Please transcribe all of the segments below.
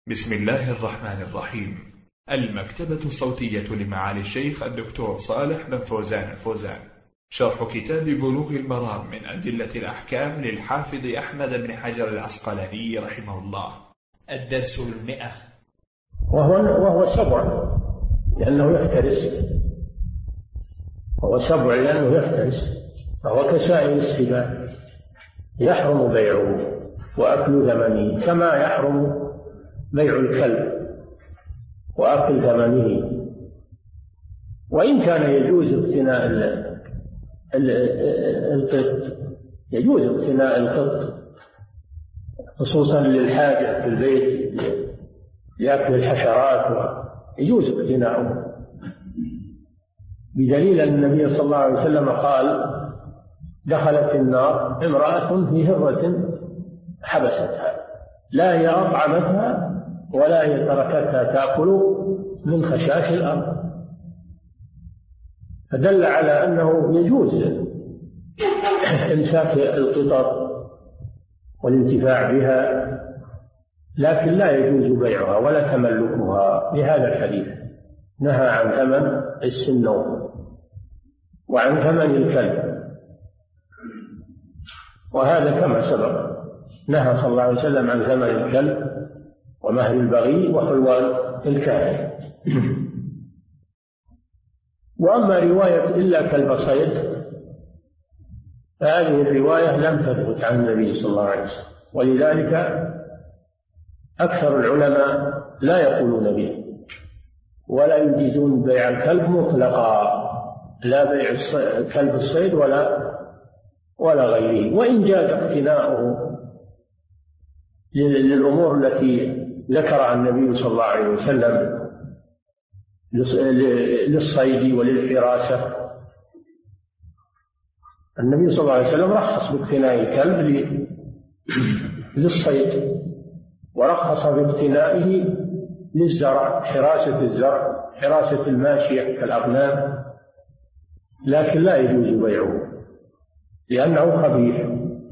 بسم الله الرحمن الرحيم. المكتبة الصوتية لمعالي الشيخ الدكتور صالح بن فوزان الفوزان، شرح كتاب بلوغ المرام من أدلة الأحكام للحافظ أحمد بن حجر العسقلاني رحمه الله. الدرس 100. وهو سبع لأنه يفترس، هو سبع لأنه يفترس، فهو كسائر السباع يحرم بيعه وأكل ثمنه كما يحرم بيع الكلب وأكل ثمنه. وإن كان يجوز اقتناء القط، يجوز اقتناء القط خصوصا للحاجة في البيت لأكل الحشرات، يجوز اقتناؤه، بدليل أن النبي صلى الله عليه وسلم قال: دخلت النار امرأة في هرة حبستها، لا هي أطعمتها ولا هي تركتها تأكل من خشاش الأرض، فدل على أنه يجوز إمساك القطط والانتفاع بها، لكن لا يجوز بيعها ولا تملكها. لهذا الحديث نهى عن ثمن السنون وعن ثمن الكلب، وهذا كما سبق نهى صلى الله عليه وسلم عن ثمن الكلب ومهر البغي وحلوان الكاهن. وأما رواية إلا كلب صيد فهذه الرواية لم تثبت عن النبي صلى الله عليه وسلم، ولذلك أكثر العلماء لا يقولون به ولا يجيزون بيع الكلب مطلقا، لا بيع كلب الصيد ولا غيره. وإن جاز اقتناؤه للأمور التي ذكرها النبي صلى الله عليه وسلم للصيد وللحراسة، النبي صلى الله عليه وسلم رخص باقتناء الكلب للصيد، ورخص باقتنائه للزرع، حراسة الزرع، حراسة الماشية كالأغنام، لكن لا يجوز بيعه لأنه خبيث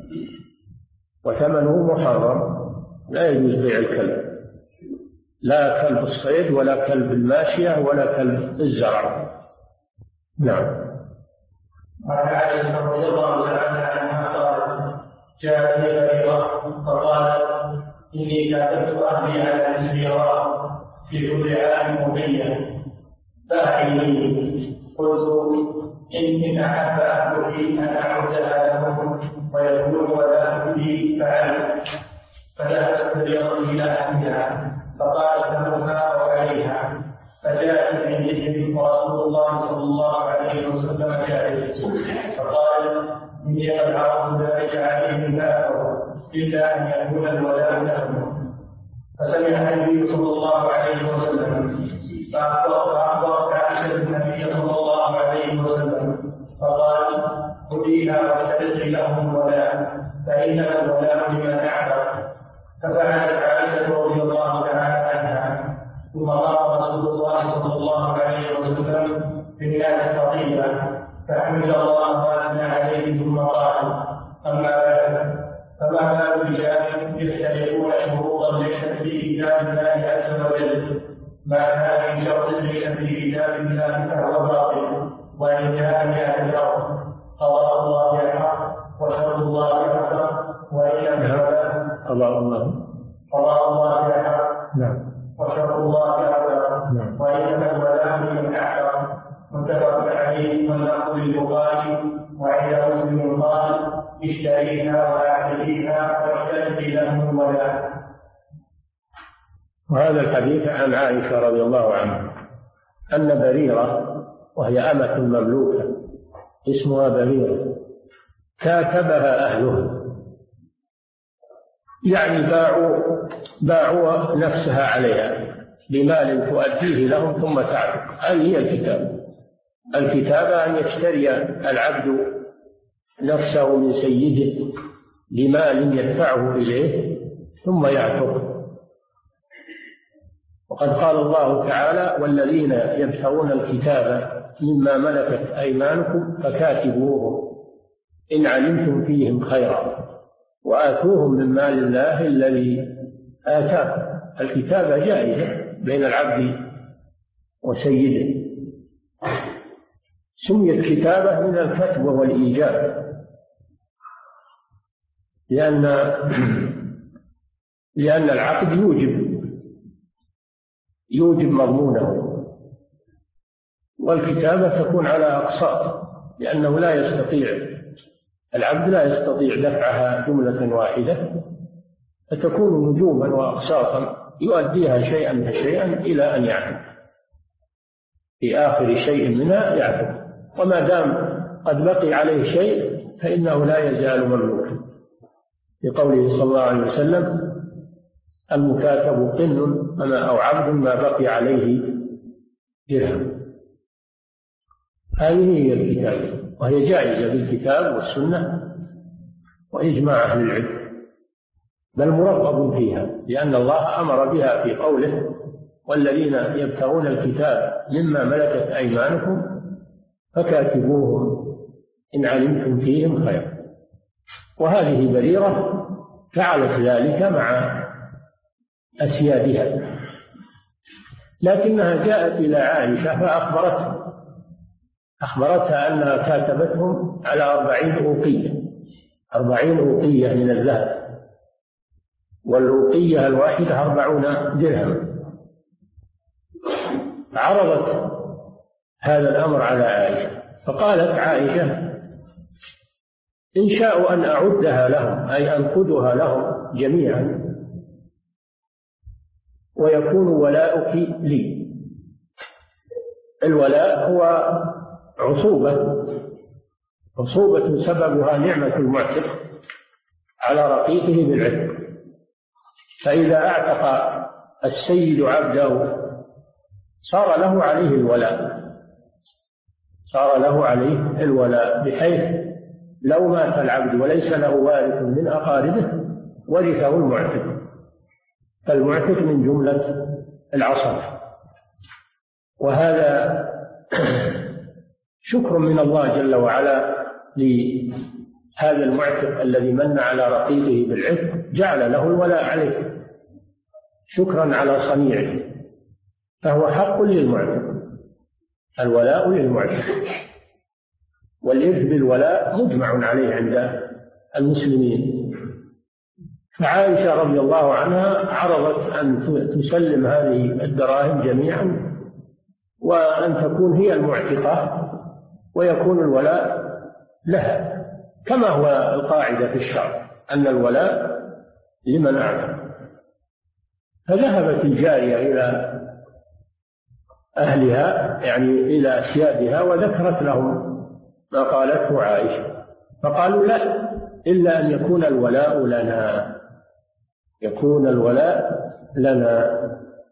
وثمنه محرم، لا يجوز بيع الكلب، لا كلب الصيد ولا كلب الماشية ولا كلب الزرع. نعم. وعن عائشة رضي الله تعالى عنها قالت: جاءتني بريرة فقالت: إني كاتبت أهلي على السيارة في كل عام مبيا فأعيني. قلت: إن أحب أهلي أن أعدها لهم ويكون ولا لي فعلت. فذهبت بريرة إلى أهلها فقالت لها وعليها، فجاءت عندهم ورسول الله صلى الله عليه وسلم جالس، فقال: إني قد عرضت ذلك عليهم فأبوا إلا أن يكون الولاء لهم. فسمع النبي صلى الله عليه وسلم فأخبرت عائشة النبي صلى الله عليه وسلم فقال: خذيها واشترطي لهم الولاء فإنما الولاء لمن أعبر. ففعلت عائشة رضي الله تعالى عنها، ثم قام رسول الله صلى الله عليه وسلم بالناس خطيبا فحمد الله وأثنى عليه ثم قال: أما بعد، فما بال الرجال يختلفون شروطا ليست في كتاب الله عز وجل، ما كان من شرط ليس في كتاب الله فهو باطل، وإن كان بأهل الأرض قضاء الله الحق وشرط الله الحق، قضاء الله الحق وشرط الله الحق، وإنما الولاء لمن أحرم. متفق عليه واللفظ للبخاري. وعند مسلم قال: اشتريها وأعتديها واشتري لهم الولاء. وهذا الحديث عن عائشة رضي الله عنها أن بريرة، وهي أمة مملوكة اسمها بريرة، كاتبها أهلها، يعني باعوا نفسها عليها بمال تؤديه لهم ثم تعتق. هذه هي الكتابة أن يشتري العبد نفسه من سيده بمال يدفعه إليه ثم يعتق. وقد قال الله تعالى: والذين يبتغون الكتاب مما ملكت أيمانكم فكاتبوهم إن علمتم فيهم خيرا وآتوهم من مال الله الذي آتاكم. الكتابة جائزة بين العبد وسيده، سميت كتابة من الكتب والإيجاب، لأن العقد يوجب مضمونه، والكتابة تكون على أقساط، لأنه العبد لا يستطيع دفعها جملة واحدة، فتكون نجوما وأقساطا يؤديها شيئا فشيئا إلى أن يعفو، في آخر شيء منها يعفو، وما دام قد بقي عليه شيء فإنه لا يزال مملوكا، لقوله صلى الله عليه وسلم: المكاتب قن أو عبد ما بقي عليه درهم. هذه هي الكتابة، وهي جائزة بالكتاب والسنة وإجماع أهل العلم، بل مرغب فيها، لأن الله أمر بها في قوله: والذين يبتغون الكتاب مما ملكت أيمانكم فكاتبوهم إن علمتم فيهم خير. وهذه بريرة فعلت ذلك مع أسيادها، لكنها جاءت إلى عائشة فأخبرتها أنها كاتبتهم على 40 أوقية من الذهب، والأوقية الواحدة 40 درهم. عرضت هذا الأمر على عائشة، فقالت عائشة: إن شاءوا أن أعدها لهم، أي أنقدها لهم جميعا، ويكون ولاؤك لي. الولاء هو عصوبة سببها نعمة المعتق على رقيقه بالعتق، فإذا أعتق السيد عبده صار له عليه الولاء، بحيث لو مات العبد وليس له وارث من أقاربه ورثه المعتق، فالمعتق من جملة العصبة. وهذا شكر من الله جل وعلا لهذا المعتق الذي من على رقيقه بالعتق، جعل له الولاء عليه شكرا على صنيعه، فهو حق للمعتق، الولاء للمعتق، والإرث بالولاء مجمع عليه عند المسلمين. فعائشة رضي الله عنها عرضت أن تسلم هذه الدراهم جميعا، وأن تكون هي المعتقة ويكون الولاء لها، كما هو القاعدة في الشرع أن الولاء لمن أعتق. فذهبت الجارية إلى أهلها، يعني إلى أسيادها، وذكرت لهم ما قالته عائشة، فقالوا: لا، إلا أن يكون الولاء لنا،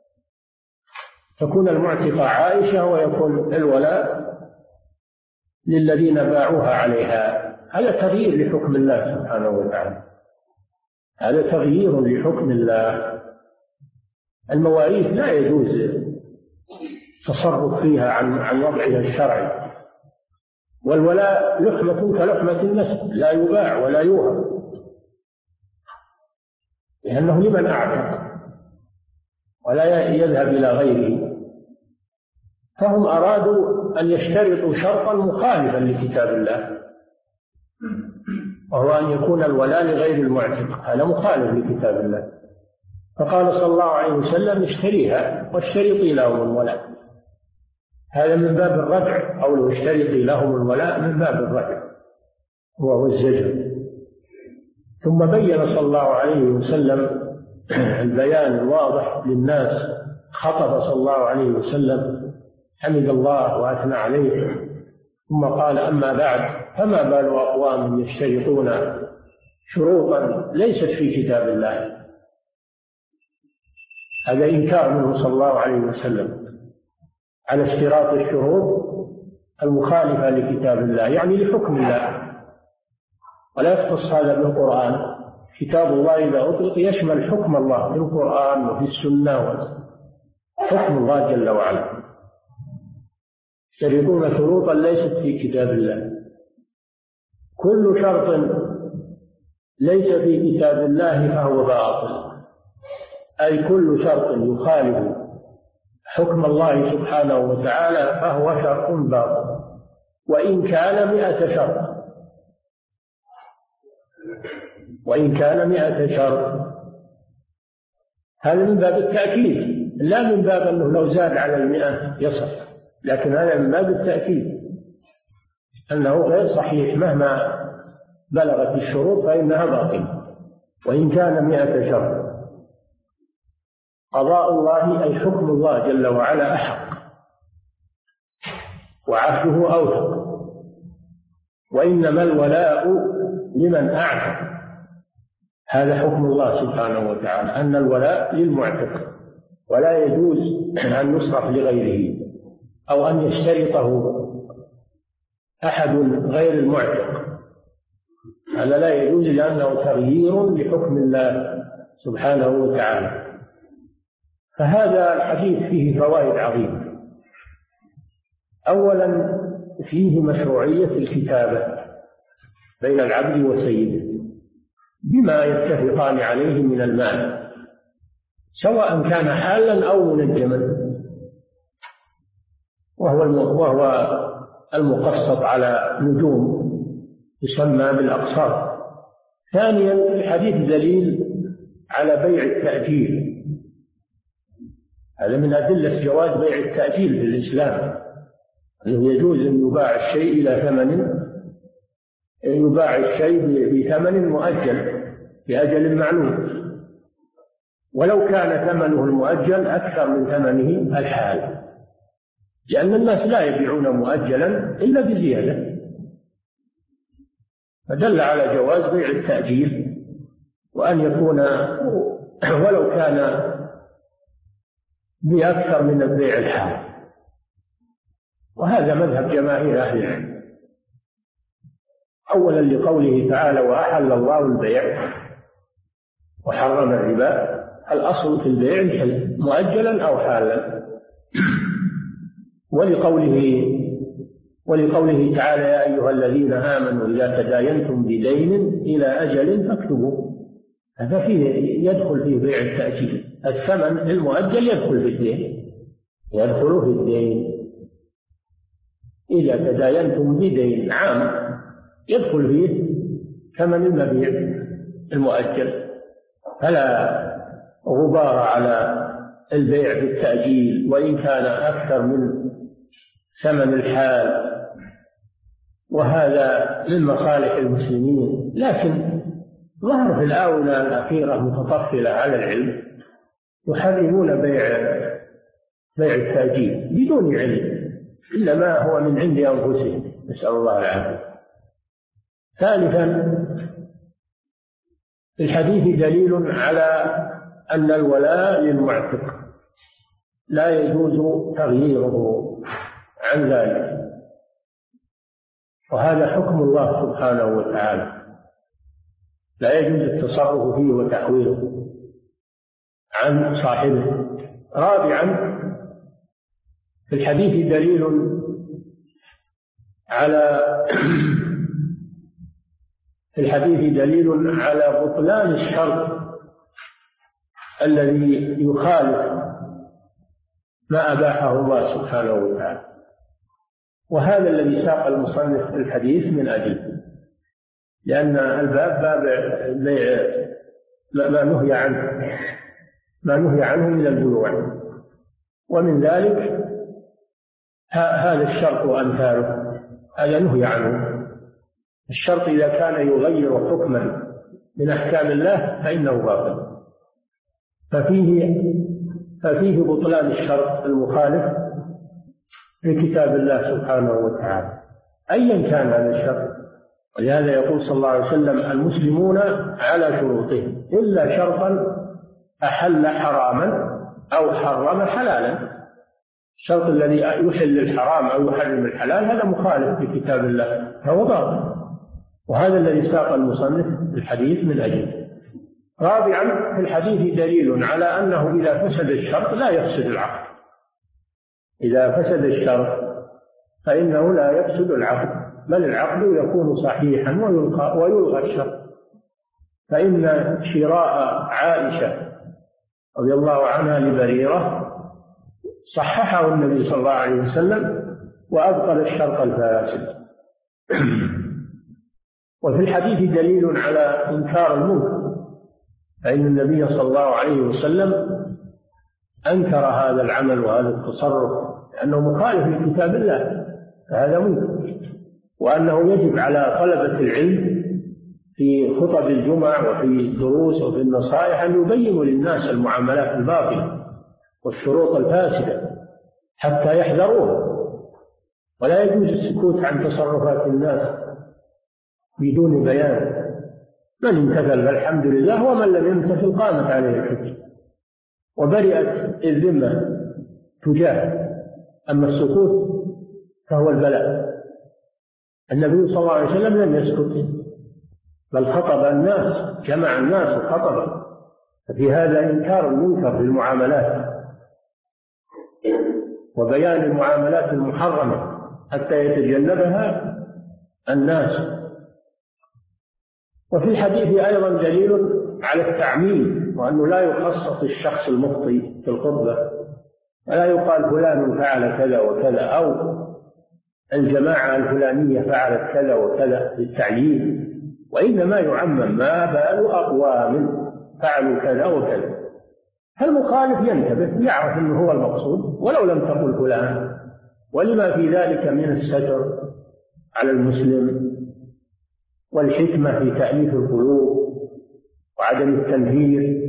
تكون المعتقة عائشة ويكون الولاء للذين باعوها عليها. هذا تغيير لحكم الله سبحانه وتعالى، هذا تغيير لحكم الله. المواريث لا يجوز تصرف فيها عن وضعها الشرعي، والولاء لحمة كلحمة النسب، لا يباع ولا يوهب، لأنه لمن أعتق ولا يذهب إلى غيره. فهم أرادوا أن يشترطوا شرطا مخالفا لكتاب الله، وهو أن يكون الولاء لغير المعتق، هذا مخالف لكتاب الله. فقال صلى الله عليه وسلم: اشتريها واشترطي لهم الولاء. هذا من باب الردع، قوله اشترطي لهم الولاء من باب الردع وهو الزجر. ثم بين صلى الله عليه وسلم البيان الواضح للناس، خطب صلى الله عليه وسلم، حمد الله وأثنى عليه، ثم قال: أما بعد، فما بال أقوام يشترطون شروطا ليست في كتاب الله. هذا إنكار منه صلى الله عليه وسلم على اشتراط الشروط المخالفة لكتاب الله، يعني لحكم الله. ولا يختص هذا بالقرآن، كتاب الله إذا أطلق يشمل حكم الله في القرآن وفي السنة، حكم الله جل وعلا. يشترطون شروطا ليست في كتاب الله. كل شرط ليس في كتاب الله فهو باطل، أي كل شرط يخالف حكم الله سبحانه وتعالى فهو شرط باطل وإن كان 100 شرط، وإن كان 100 شرط. هذا من باب التأكيد، لا من باب أنه لو زاد على 100 يصح، لكن هذا من باب التأكيد أنه غير صحيح مهما بلغت الشروط فإنها باطلة وإن كان 100 شرط. قضاء الله أي حكم الله جل وعلا أحق وعهده أوثق، وإنما الولاء لمن أعتق. هذا حكم الله سبحانه وتعالى أن الولاء للمعتق، ولا يجوز أن يصرف لغيره أو أن يشترطه أحد غير المعتق، هذا لا يجوز لأنه تغيير لحكم الله سبحانه وتعالى. فهذا الحديث فيه فوائد عظيمة. أولا فيه مشروعية الكتابة بين العبد وسيده بما يتفقان عليه من المال، سواء كان حالا أو منجما، وهو المقسط على نجوم يسمى بالأقساط. ثانيا الحديث دليل على بيع التأجيل، هذا من أدلة جواز بيع التأجيل في الإسلام، أنه يجوز أن يباع الشيء إلى ثمن، يباع الشيء بثمن مؤجل بأجل معلوم، ولو كان ثمنه المؤجل أكثر من ثمنه الحال، لأن الناس لا يبيعون مؤجلا إلا بزيادة، فدل على جواز بيع التأجيل، وأن يكون ولو كان بأكثر من البيع الحال، وهذا مذهب جماهير أهل العلم. أولا لقوله تعالى وأحل الله البيع وحرم الربا، الأصل في البيع الحل مؤجلا أو حالا. ولقوله تعالى يا أيها الذين آمنوا إذا تداينتم بدين إلى أجل فاكتبوا، هذا يدخل فيه بيع التأجيل، الثمن المؤجل يدخل في الدين، يدخل في الدين. إذا تداينتم بدين عام يدخل فيه ثمن المبيع المؤجل، فلا غبار على البيع بالتأجيل وإن كان أكثر من ثمن الحال، وهذا من مصالح المسلمين. لكن ظهر في الآونة الأخيرة متطفلة على العلم يحرمون بيع التأجيل بدون علم إلا ما هو من عند أنفسهم، نسأل الله العافية. ثالثا الحديث دليل على أن الولاء للمعتق لا يجوز تغييره عن ذلك، وهذا حكم الله سبحانه وتعالى، لا يجوز التصرف فيه وتحويله عن صاحبه. رابعا في الحديث دليل على بطلان الشرط الذي يخالف ما أباحه الله سبحانه وتعالى، وهذا الذي ساق المصنف الحديث من أجله، لأن الباب باب ما نهي عنه من البيوع، ومن ذلك هذا الشرط وأمثاله، هذا نهي عنه. الشرط إذا كان يغير حكما من أحكام الله فإنه باطل، ففيه بطلان الشرط المخالف لكتاب الله سبحانه وتعالى أيا كان هذا الشرط. ولهذا يقول صلى الله عليه وسلم المسلمون على شروطهم إلا شرطا أحل حراما أو حرم حلالا. الشرط الذي يحل الحرام أو يحرم الحلال هذا مخالف لكتاب الله فهو باطل، وهذا الذي ساق المصنف الحديث من أجله. رابعا في الحديث دليل على أنه إذا فسد الشرط لا يفسد العقد، إذا فسد الشرط فإنه لا يفسد العقد، بل العقد يكون صحيحا ويلغى الشرط. فإن شراء عائشة رضي الله عنها لبريرة صححه النبي صلى الله عليه وسلم وأبطل الشرط الفاسد. وفي الحديث دليل على إنكار المنكر، فإن النبي صلى الله عليه وسلم أنكر هذا العمل وهذا التصرف لأنه مخالف لكتاب الله، فهذا منكر، وأنه يجب على طلبة العلم في خطب الجمع وفي الدروس وفي النصائح أن يبينوا للناس المعاملات الباطلة والشروط الفاسدة حتى يحذروها، ولا يجوز السكوت عن تصرفات الناس بدون بيان. من امتثل فالحمد لله، ومن لم يمتثل قامت عليه الحجة وبرئت الذمة تجاهه. أما السكوت فهو البلاء. النبي صلى الله عليه وسلم لم يسكت، بل خطب الناس، جمع الناس وخطب، ففي هذا إنكار المنكر في المعاملات وبيان المعاملات المحرمة حتى يتجنبها الناس. وفي الحديث أيضا دليل على التعميم، وأنه لا يخصص الشخص المخطئ في الخطبة، ولا يقال فلان فعل كذا وكذا أو الجماعة الفلانية فعلت كذا وكذا للتعيين، وإنما يعمم ما بال أقوام فعلوا كذا وكذا. فالمخالف ينتبه يعرف أنه هو المقصود ولو لم تقل فلان، ولما في ذلك من الستر على المسلم والحكمة في تأليف القلوب وعدم التنفير.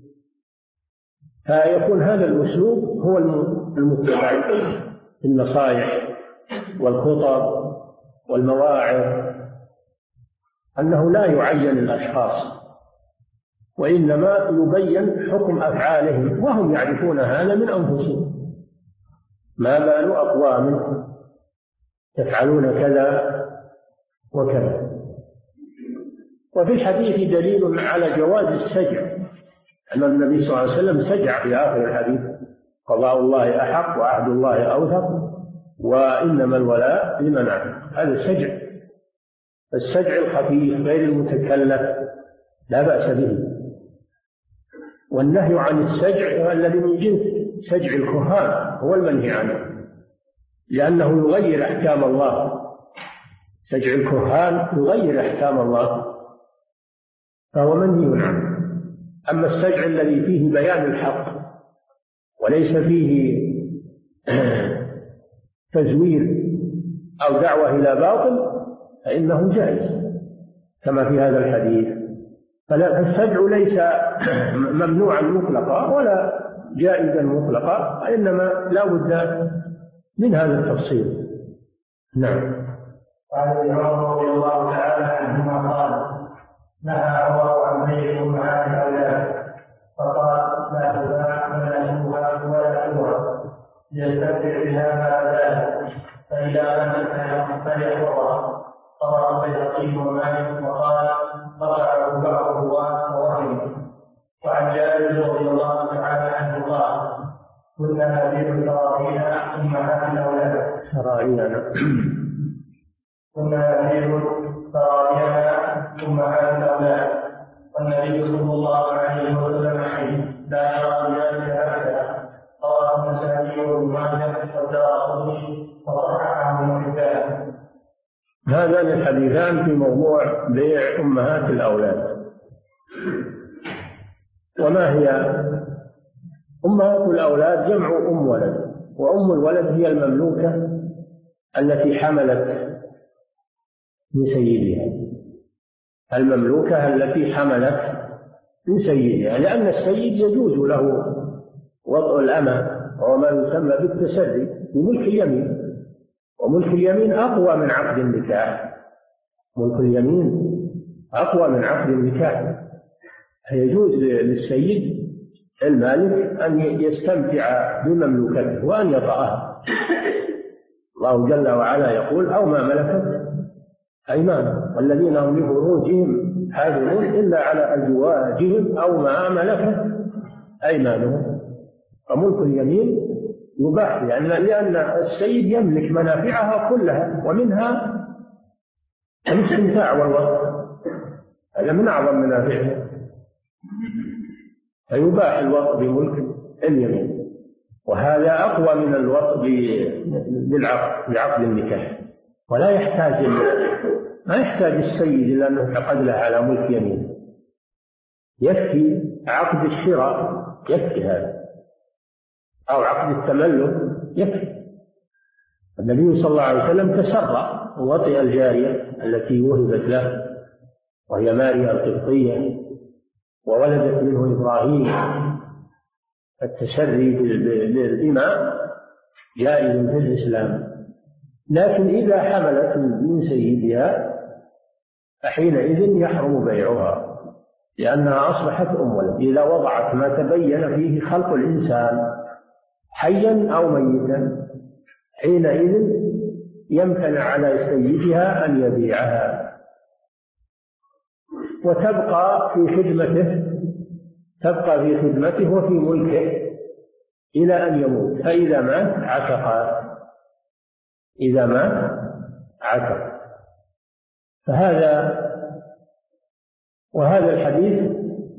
فيكون هذا الأسلوب هو المتبع في النصائح والخطب والمواعظ، أنه لا يعين الأشخاص وإنما يبين حكم أفعالهم، وهم يعرفون هذا من أنفسهم. ما بال أقوام يفعلون كذا وكذا. وفي الحديث دليل على جواز السجع، أن النبي صلى الله عليه وسلم سجع في آخر الحديث: قضاء الله أحق وعهد الله أوثق وإنما الولاء لمن عهد. هذا السجع، السجع الخفيف غير المتكلف لا بأس به. والنهي عن السجع الذي من جنس سجع الكهان هو المنهي عنه، لأنه يغير أحكام الله. سجع الكهان يغير أحكام الله فهو منهي عنه. أما السجع الذي فيه بيان الحق وليس فيه تزوير أو دعوة إلى باطل فإنه جائز كما في هذا الحديث. فالسجع ليس ممنوعا مطلقا ولا جائزا مطلقا، إنما لا بد من هذا التفصيل. نعم. وعن ابن عمر رضي الله تعالى عنهما قال: نهى عمر عن بيع أمهات الأولاد، فقال: لا تباع ولا تباع ولا تباع ليستمتع بها ما بداها، فإذا ماتت فليحفظها. رواه البيهقي ومالك وقال: رفعه بعض الرواة ووهمه. وعن جابر رضي الله تعالى عنه قال: كنا نبيع سراعينا أمهات الأولاد. كنا نبيع سراعينا أمهات الأولاد، والنبي صلى الله عليه وسلم حي لا يرى ذلك بأسا. رواه النسائي وابن ماجه والدارقطني وصححه ابن حبان. هذان الحديثان في موضوع بيع أمهات الأولاد. وما هي أمهات الأولاد؟ جمع أم ولد، وأم الولد هي المملوكة التي حملت من سيدها، المملوكة التي حملت من سيدها، لأن السيد يجوز له وضع الأمة وهو ما يسمى بالتسري بملك اليمين، وملك اليمين أقوى من عقد النكاح. ملك اليمين أقوى من عقد النكاح. يجوز للسيد المالك أن يستمتع بمملوكته وأن يطأها. الله جل وعلا يقول: أو ما ملكت أيمانهم والذين هم لفروجهم حافظون إلا على أزواجهم أو ما ملكت أيمانهم. فملك اليمين يباح لأن السيد يملك منافعها كلها، ومنها الاستمتاع والوطء، هذا من أعظم منافعها. فيباح الوطء بملك اليمين، وهذا أقوى من الوطء بعقد النكاح. ولا يحتاج ما يحتاج السيد إلى أنه يعقد له على ملك يمين، يكفي عقد الشراء، يكفي هذا، أو عقد التملك يكفي. النبي صلى الله عليه وسلم تسرى ووطئ الجارية التي وهبت له وهي ماريا القبطية وولدت منه إبراهيم. التسري بالإماء جائز في الإسلام، لكن إذا حملت من سيدها فحينئذ يحرم بيعها، لأنها أصبحت أم ولد. إذا وضعت ما تبين فيه خلق الإنسان حيا أو ميتا حينئذ يمتنع على سيدها أن يبيعها، وتبقى في خدمته وفي ملكه إلى أن يموت، فإذا مات عتقت. وهذا الحديث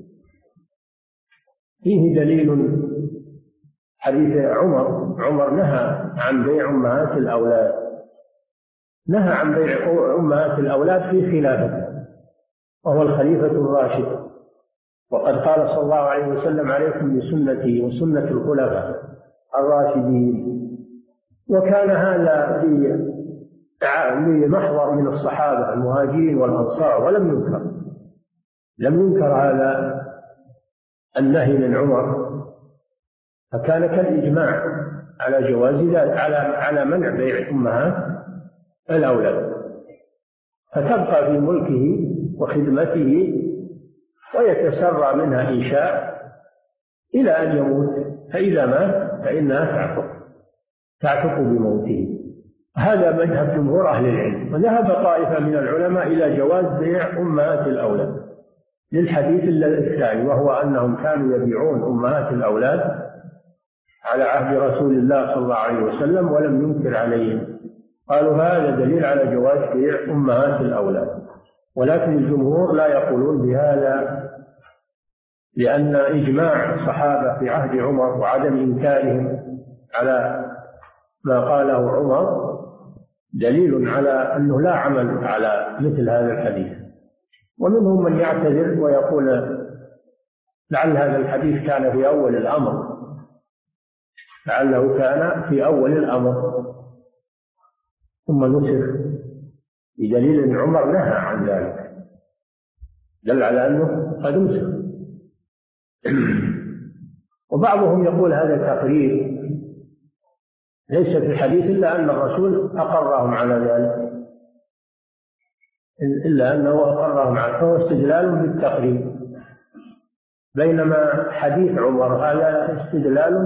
فيه دليل. حديث عمر نهى عن بيع أمهات الأولاد، نهى عن بيع أمهات الأولاد في خلافته، وهو الخليفة الراشد. وقد قال صلى الله عليه وسلم: عليكم بسنتي وسنة الخلفاء الراشدين. وكان هذا لمحضر من الصحابة المهاجرين والأنصار، لم ينكر هذا النهي من عمر، فكان كالإجماع على جواز ذلك، على منع بيع أمهات الأولاد، فتبقى في ملكه وخدمته ويتسرى منها إن شاء إلى أن يموت، فإذا مات فإنها تعتق بموته. هذا مذهب جمهور أهل العلم. وذهب طائفة من العلماء إلى جواز بيع أمهات الأولاد للحديث الثاني، وهو أنهم كانوا يبيعون أمهات الأولاد على عهد رسول الله صلى الله عليه وسلم ولم ينكر عليهم. قالوا هذا دليل على جواز بيع أمهات الأولاد، ولكن الجمهور لا يقولون بهذا، لأن إجماع الصحابة في عهد عمر وعدم إنكارهم على ما قاله عمر دليل على أنه لا عمل على مثل هذا الحديث. ومنهم من يعتذر ويقول لعل هذا الحديث كان في أول الأمر، لعله كان في أول الأمر ثم نسخ، بدليل أن عمر نهى عن ذلك، دل على أنه قد نسخ. وبعضهم يقول هذا تقرير ليس في الحديث إلا أن الرسول أقرهم على ذلك، فهو استدلال بالتقرير، بينما حديث عمر هذا استدلال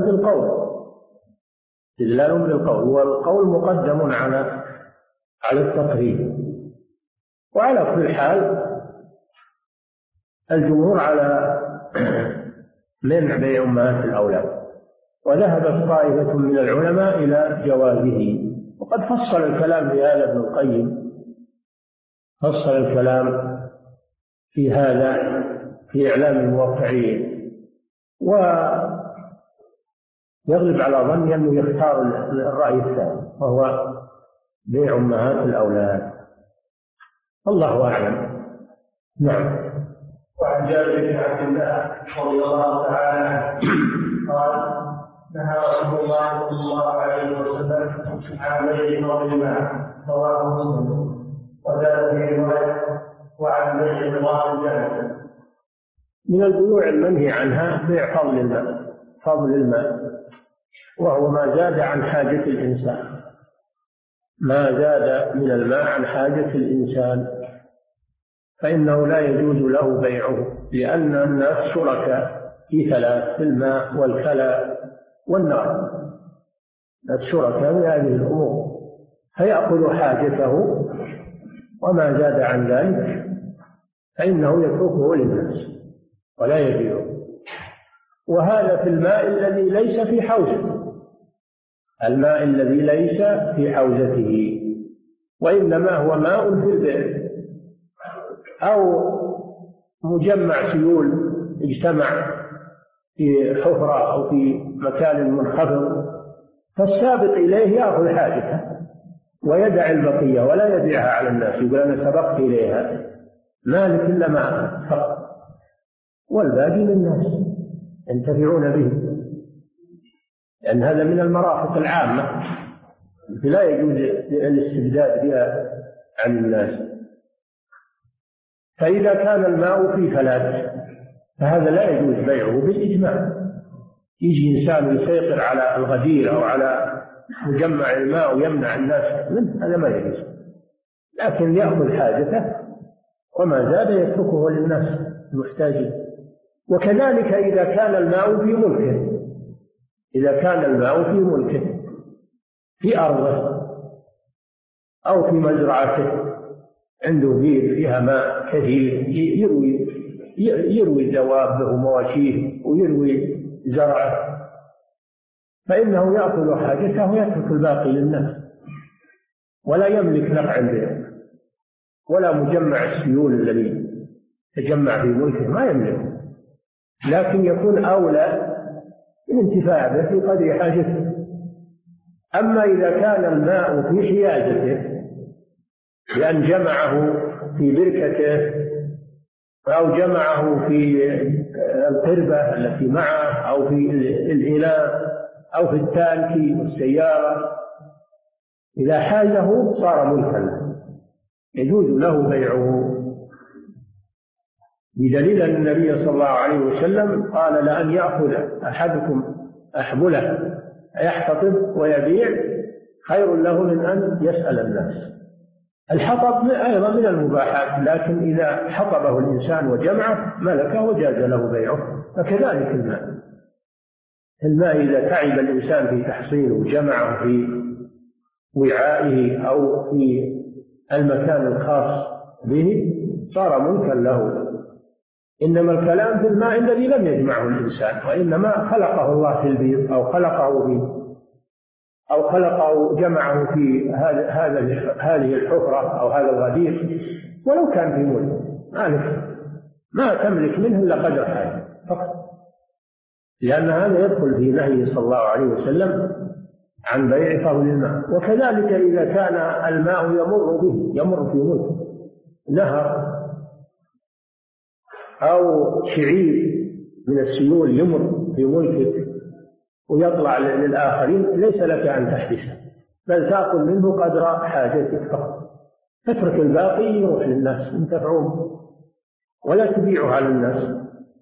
بالقول، والقول مقدم على التقرير. وعلى كل حال الجمهور على منع بيع أمهات الأولاد، وذهبت طائفة من العلماء إلى جوازه. وقد فصل الكلام في هذا ابن القيم، فصل الكلام في هذا في إعلام الموقعين، ويغلب على ظني أنه يختار الرأي الثاني وهو بيع أمهات الأولاد، الله أعلم. نعم. وعن جابر بن عبد الله رضي الله تعالى عنه قال: نهى رسول الله صلى الله عليه وسلم عن بيع الربا، رواه مسلم. وزاد في رواية: وعن بيع رضا الجنة. من البيوع المنهي عنها بيع فضل الماء، وهو ما زاد عن حاجة الإنسان، ما زاد من الماء عن حاجة الإنسان فإنه لا يجوز له بيعه، لأن الناس شركاء في ثلاث: في الماء والكلى والنار. الناس شركاء في هذه الأمور، فيأخذ حاجته وما زاد عن ذلك فإنه يتركه للناس ولا يبيعه. وهذا في الماء الذي ليس في حوزته، الماء الذي ليس في حوزته، وإنما هو ماء في البئر أو مجمع سيول اجتمع في حفرة أو في مكان منخفض، فالسابق إليه يأخذ حاجته ويدع البقية ولا يبيعها على الناس، يقول أنا سبقت إليها، مالك إلا ما أخذ فقط، والباقي للناس ينتفعون به، لأن هذا من المرافق العامة لا يجوز الاستبداد بها عن الناس. فإذا كان الماء في فلات فهذا لا يجوز بيعه بالإجماع. يجي إنسان يسيطر على الغدير أو على مجمع الماء ويمنع الناس منه، هذا ما يجوز، لكن يأخذ حاجته وما زاد يتركه للناس المحتاجين. وكذلك إذا كان الماء في ملكه، إذا كان الماء في ملكه في أرضه أو في مزرعته، عنده بير فيها ماء كثير يروي دوابه ومواشيه ويروي زرعه، فإنه يأخذ حاجته ويترك الباقي للناس، ولا يملك نفع البيع، ولا مجمع السيول الذي تجمع في ملكه ما يملك، لكن يكون أولى الانتفاع به في قدر حاجته. أما إذا كان الماء في حيازته لأن جمعه في بركته أو جمعه في القربة التي معه أو في الإناء أو في التانكي والسيارة، إذا حازه صار ملكا له يجوز له بيعه، بدليل أن النبي صلى الله عليه وسلم قال لأن يأخذ أحدكم أحبله يحتطب ويبيع خير له من أن يسأل الناس. الحطب أيضا من المباحات، لكن إذا حطبه الإنسان وجمعه ملكه وجاز له بيعه. فكذلك الماء إذا تعب الإنسان في تحصيله وجمعه في وعائه أو في المكان الخاص به صار ملكا له. إنما الكلام في الماء الذي لم يجمعه الإنسان، وإنما خلقه الله في البير أو خلقه جمعه في هذه الحفرة أو هذا الغدير، ولو كان في ملك ما تملك منه إلا قدر حاجة فقط، لأن هذا يدخل في نهيه صلى الله عليه وسلم عن بيع فضل الماء. وكذلك إذا كان الماء يمر في ملك نهر أو شعير من السيول يمر في ملكك ويطلع للآخرين، ليس لك أن تحبسه، بل تأكل منه قدر حاجتك فقط، تترك الباقي يروح للناس ينتفعون، ولا تبيعه على الناس.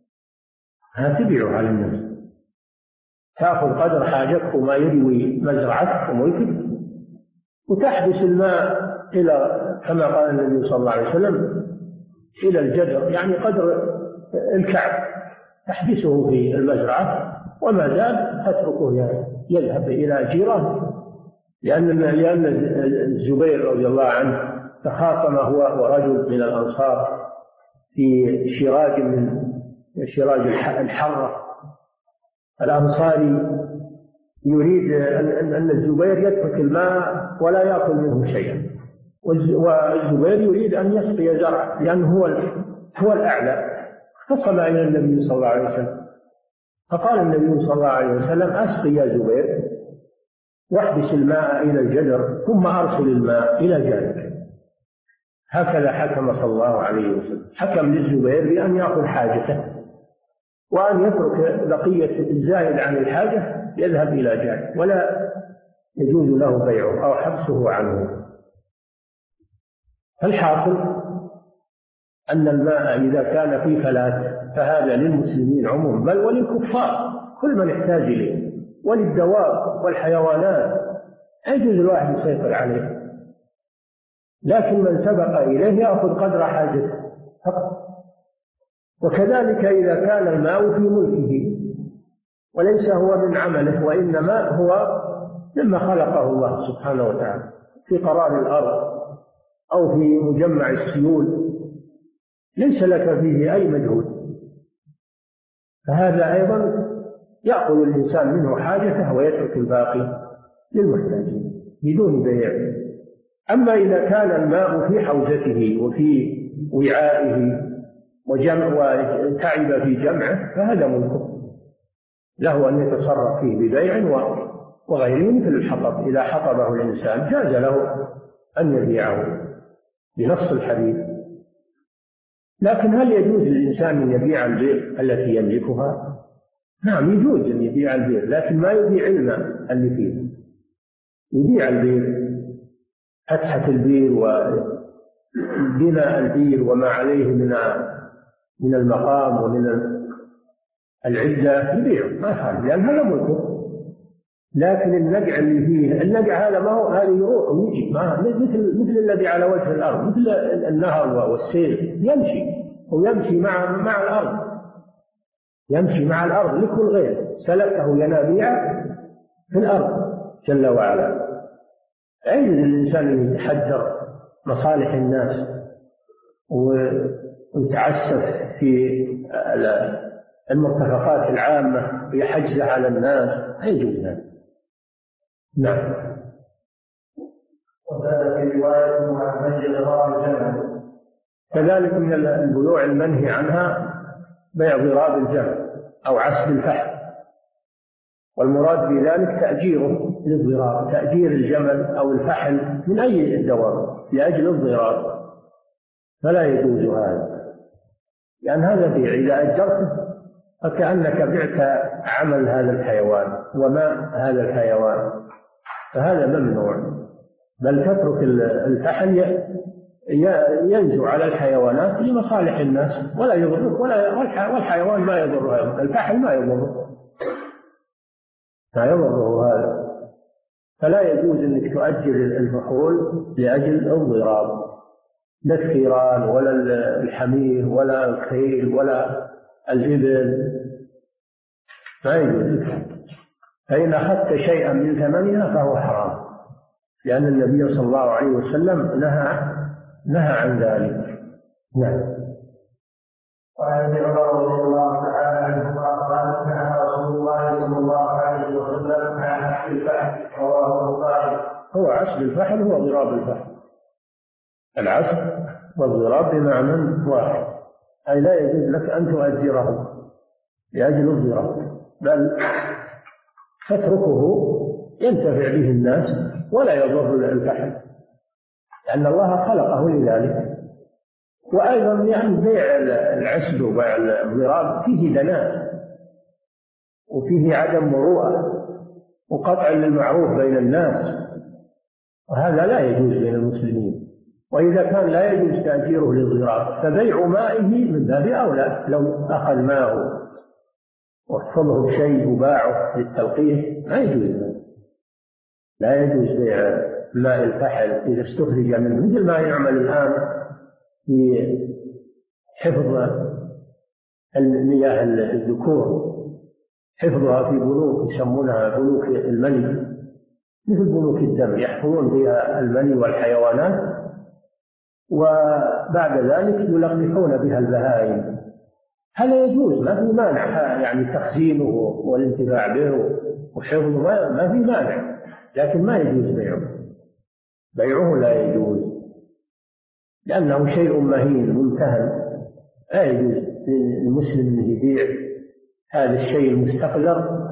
تأخذ قدر حاجتك وما يروي مزرعتك وملكك، وتحبس الماء إلى كما قال النبي صلى الله عليه وسلم إلى الجدر، يعني قدر الكعب، تحبسه في المزرعة، وما زال تتركه يذهب إلى جيرانه. لأن الزبير رضي الله عنه تخاصم هو ورجل من الأنصار في شراج من شراج الحرة. الأنصاري يريد أن الزبير يترك الماء ولا يأكل منه شيئا، والزبير يريد أن يسقي زرع لأنه هو الأعلى. اختصم إلى النبي صلى الله عليه وسلم، فقال النبي صلى الله عليه وسلم أسقي يا زبير واحبس الماء إلى الجدر ثم أرسل الماء إلى جارك. هكذا حكم صلى الله عليه وسلم، حكم للزبير بأن يأخذ حاجته وأن يترك بقية الزائد عن الحاجة يذهب إلى جارك، ولا يجوز له بيعه أو حبسه عنه. الحاصل أن الماء إذا كان في فلات فهذا للمسلمين عموما، بل وللكفار كل من يحتاج إليه، وللدواب والحيوانات يجوز الواحد يسيطر عليه، لكن من سبق إليه يأخذ قدر حاجته فقط. وكذلك إذا كان الماء في ملكه وليس هو من عمله، وإنما هو مما خلقه الله سبحانه وتعالى في قرار الأرض أو في مجمع السيول، ليس لك فيه أي مجهود، فهذا أيضا يأخذ الإنسان منه حاجته ويترك الباقي للمحتاجين بدون بيع. أما إذا كان الماء في حوزته وفي وعائه وتعب في جمعه فهذا ملكه، له أن يتصرف فيه ببيع وغيره، مثل الحطب، إذا حطبه الإنسان جاز له أن يبيعه بنص الحديث. لكن هل يجوز للإنسان أن يبيع البئر التي يملكها؟ نعم يجوز أن يبيع البئر، لكن ما يبيع الماء اللي فيه، يبيع البئر، فتحة البئر وبناء البئر وما عليه من المقام ومن العدة يبيع، ما يخالف، لأن هذا ملكه. لكن النقع اللي فيه، النقع هذا ما هو، هذا يروح ويجي، مثل الذي على وجه الأرض، مثل النهر والسيل، يمشي مع الأرض، يمشي مع الأرض لكل غير، سلكه ينابيع في الأرض جل وعلا. أين الإنسان أن يتحجر مصالح الناس ويتعسف في المرتفقات العامة ويحجز على الناس؟ لا يجوز ذلك. نعم. وزاد في رواية عن بيع ضراب الجمل. كذلك من البيوع المنهي عنها بيع ضراب الجمل أو عسب الفحل، والمراد بذلك تأجيره للضراب، تأجير الجمل أو الفحل من أي الدواب لأجل الضراب، فلا يجوز هذا، لأن هذا بيع، إذا أجرته فكأنك بعت عمل هذا الحيوان وما هذا الحيوان، فهذا ممنوع. بل تترك الفحل ينزو على الحيوانات لمصالح الناس ولا يضرك، والحيوان ما يضره، الفحل ما يضره هذا. فلا يجوز أنك تؤجر الفحول لأجل الضراب، لا الثيران ولا الحمير ولا الخيل ولا الإبل، ما يجوز. فإن أخذت شيئا من ثمنها فهو حرام، لأن النبي صلى الله عليه وسلم نهى عن ذلك. نعم. وعن ابن عمر رضي الله تعالى عنهما قال نهى رسول الله صلى الله عليه وسلم عن عسب الفحل، رواه البخاري. هو عسب الفحل هو ضراب الفحل، العسب والضراب بمعنى واحد، أي لا يجوز لك أن تؤجره لأجل الضراب، بل تتركه ينتفع به الناس ولا يضر الفحل، لأن الله خلقه لذلك. وأيضا يعني بيع العسب وبيع الضراب فيه دناء وفيه عدم مروءة وقطع للمعروف بين الناس، وهذا لا يجوز بين المسلمين. وإذا كان لا يجوز تأجيره للضراب فبيع مائه من باب أولى، لو أخذ ماءه واحفظه بشيء وباعه للتلقيح ما يجوز. لا يجوز بيع ماء الفحل إذا استخرج منه، مثل ما يعمل الآن في حفظ المياه الذكور، حفظها في بنوك يسمونها بنوك المني، مثل بنوك الدم، يحفظون فيها المني والحيوانات، وبعد ذلك يلقحون بها البهائم. هذا يجوز، ما في مانع، يعني تخزينه والانتفاع به وحفظه ما في مانع، لكن ما يجوز بيعه لا يجوز، لأنه شيء مهين ممتهن، لا يجوز للمسلم أن يبيع هذا الشيء المستقذر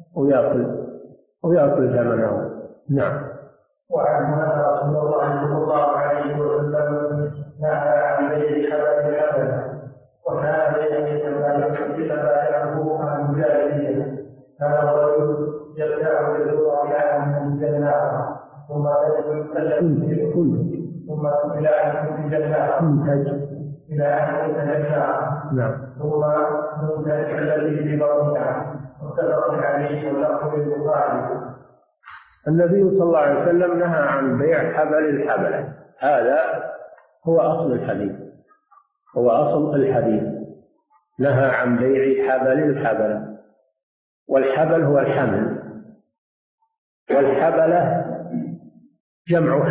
ويأكل ثمنه. نعم. وعن رسول الله صلى الله عليه وسلم نهى عن بيع حبل الحبل، وكان يتبايعه عن الجاهلية. كان الرجل يبتاع بزور إلى من جناها ثم إلى أن تجناها إلى أن تجناها ثم منتج الذي في بطنها، متفق عليه واللفظ للبخاري. النبي صلى الله عليه وسلم نهى عن بيع حبل الحبل، هذا هو أصل الحديث، نهى عن بيع حبل الحبل. والحبل هو الحمل، والحبلة جمع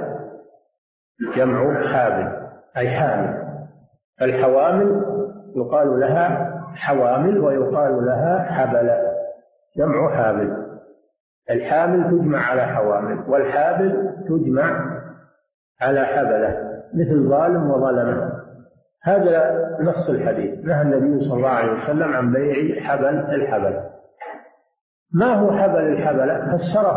حابل أي حامل. الحوامل يقال لها حوامل ويقال لها حبلة، جمع حابل. الحامل تجمع على حوامل، والحابل تجمع على حبلة، مثل ظالم وظلمة. هذا نص الحديث، نهى النبي صلى الله عليه وسلم عن بيع حبل الحبل. ما هو حبل الحبلة؟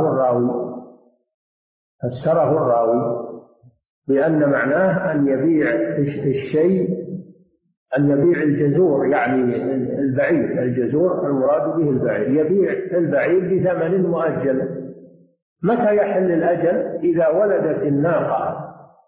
فسره الراوي بأن معناه أن يبيع الشيء، أن يبيع الجزور، يعني البعير. الجزور المراد به البعير، يبيع البعير بثمن مؤجل. متى يحل الأجل؟ إذا ولدت الناقة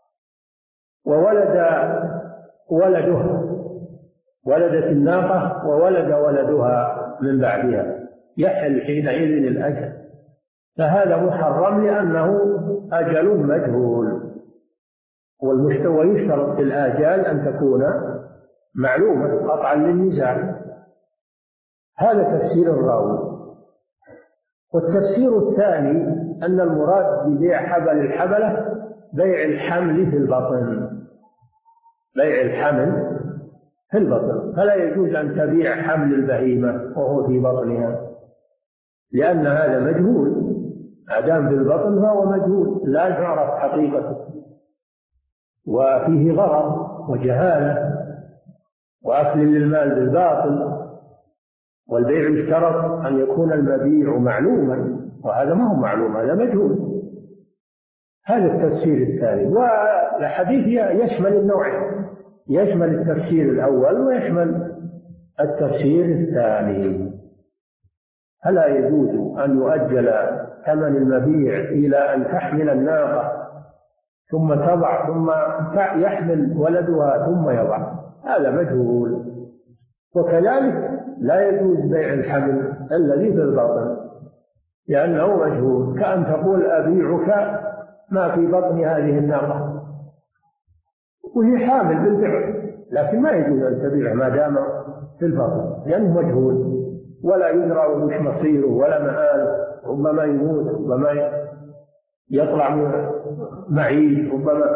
ولدت الناقة وولد ولدها من بعدها، يحل حينئذ الأجل. فهذا محرم لأنه أجل مجهول، ويشترط في الآجال أن تكون معلومة قطعا للنزاع. هذا تفسير الراوي. والتفسير الثاني أن المراد ببيع حبل الحبلة بيع الحمل في البطن، بيع الحمل في البطن. فلا يجوز أن تبيع حمل البهيمة وهو في بطنها، لأن هذا مجهول، أدام في البطن فهو مجهول لا يعرف حقيقته، وفيه غرر وجهالة وأكل للمال بالباطل. والبيع يشترط أن يكون المبيع معلوما، وهذا ما هو معلوم، هذا مجهول. هذا التفسير الثاني. والحديث يشمل النوعين، يشمل التفسير الأول ويشمل التفسير الثاني. فلا يجوز أن يؤجل ثمن المبيع إلى أن تحمل الناقة ثم تضع، ثم يحمل ولدها ثم يضع، هذا مجهول. وكذلك لا يجوز بيع الحمل الذي في البطن لأنه مجهول، كأن تقول أبيعك ما في بطن هذه الناقة وهي حامل بالفعل، لكن ما يجوز أن تبيعه ما دام في البطن لأنه مجهول، ولا يدرى وش مصيره ولا مآله، ربما يموت، ربما يطلع معيش، ربما.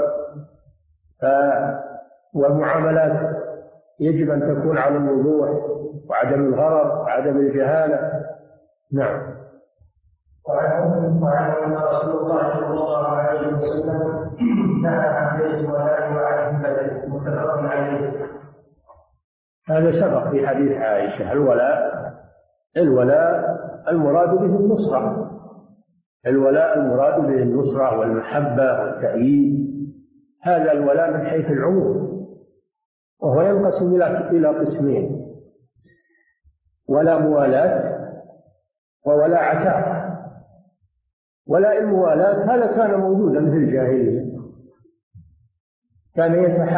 والمعاملات يجب أن تكون على الوضوح وعدم الغرر وعدم الجهالة. نعم. وعنه أن رسول الله صلى الله عليه وسلم نهى عن بيع الولاء وعن البدل، متفق عليه. هذا سبق في حديث عائشة. الولاء المراد به النصرة، الولاء المراد به النصرة والمحبة والتأييد. هذا الولاء من حيث العموم، وهو ينقسم إلى قسمين: ولاء موالاة وولاء عتاق. ولاء الموالاة هذا كان موجودا في الجاهلية، كان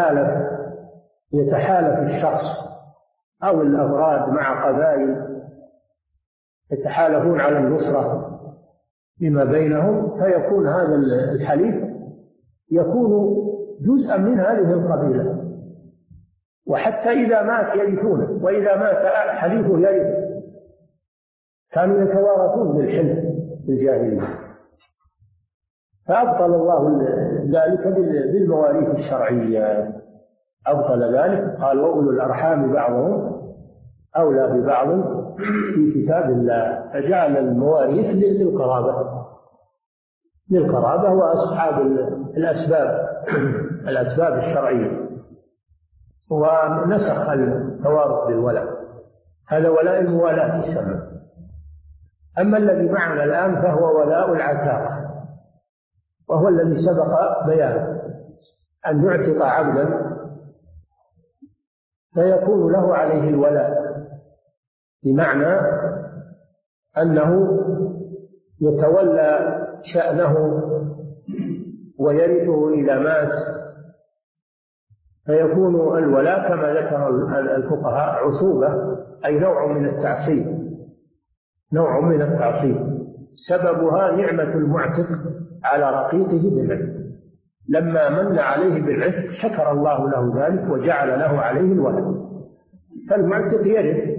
يتحالف الشخص أو الأفراد مع قبائل يتحالفون على النصرة بما بينهم، فيكون هذا الحليف يكون جزءا من هذه القبيلة، وحتى إذا مات يرثونه، وإذا مات حليفه يرث. كانوا يتوارثون بالحلف في الجاهلية، فأبطل الله ذلك بالمواريث الشرعية، أبطل ذلك. قال: وأولو الأرحام بعضهم أولى ببعض في كتاب الله، فجعل المواريث للقرابة وأصحاب الأسباب الشرعية، ونسخ التوارث بالولاء. هذا ولاء الموالاة يسمى. أما الذي معنا الآن فهو ولاء العتاق، وهو الذي سبق بيانه، أن يعتق عبدا فيكون له عليه الولاء، بمعنى أنه يتولى شأنه ويرثه إذا مات، فيكون الولاء كما ذكر الفقهاء عصوبة، أي نوع من التعصيب. سببها نعمة المعتق على رقيقه بالعتق، لما من عليه بالعتق شكر الله له ذلك وجعل له عليه الولاء، فالمعتق يرث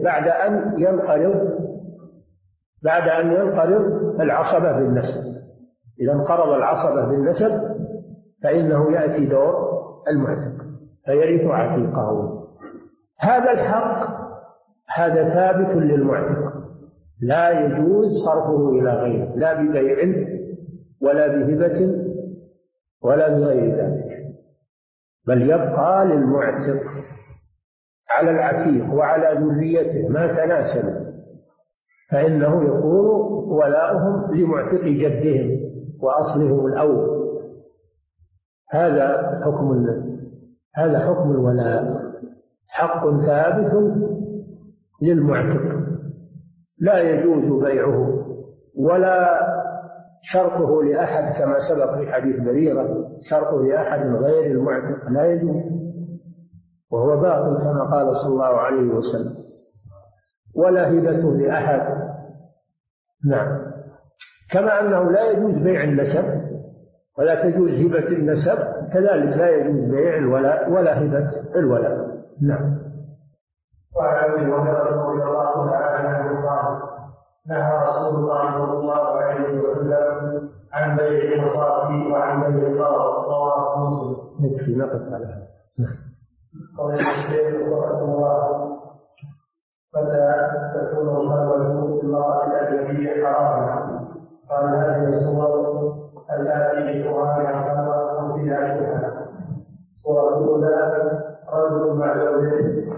بعد أن ينقرض العصبة بالنسب. إذا انقرض العصبة بالنسب فإنه يأتي دور المعتق فيرث عتيقه. هذا الحق هذا ثابت للمعتق، لا يجوز صرفه إلى غيره، لا ببيع ولا بهبة ولا بغير ذلك، بل يبقى للمعتق على العتيق وعلى ذريته ما تناسل فإنه يكون ولاؤهم لمعتق جدهم وأصلهم الأول. هذا حكم الولاء، حق ثابت للمعتق لا يجوز بيعه ولا شرطه لأحد، كما سبق في حديث بريرة شرطه لأحد غير المعتق لا يجوز، وهو باطل كما قال صلى الله عليه وسلم، ولا هبته لأحد. نعم. كما أنه لا يجوز بيع النسب ولا تجوز هبة النسب، كذلك لا يجوز بيع الولاء ولا هبة الولاء. نعم. وعن ابي هريره رضي الله تعالى عنه قال نهى رسول الله صلى الله عليه وسلم عن بيع المصافي وعن بيع القرض، رواه مسلم. يكفي نقف على هذا. قال الشيخ رحمه الله متى تكون الخلوه في المراه الاجنبيه حراما؟ قال هذه الصور التي بقرآن الخلوه او في عيشها. صور الاولى رجل مع زوجته.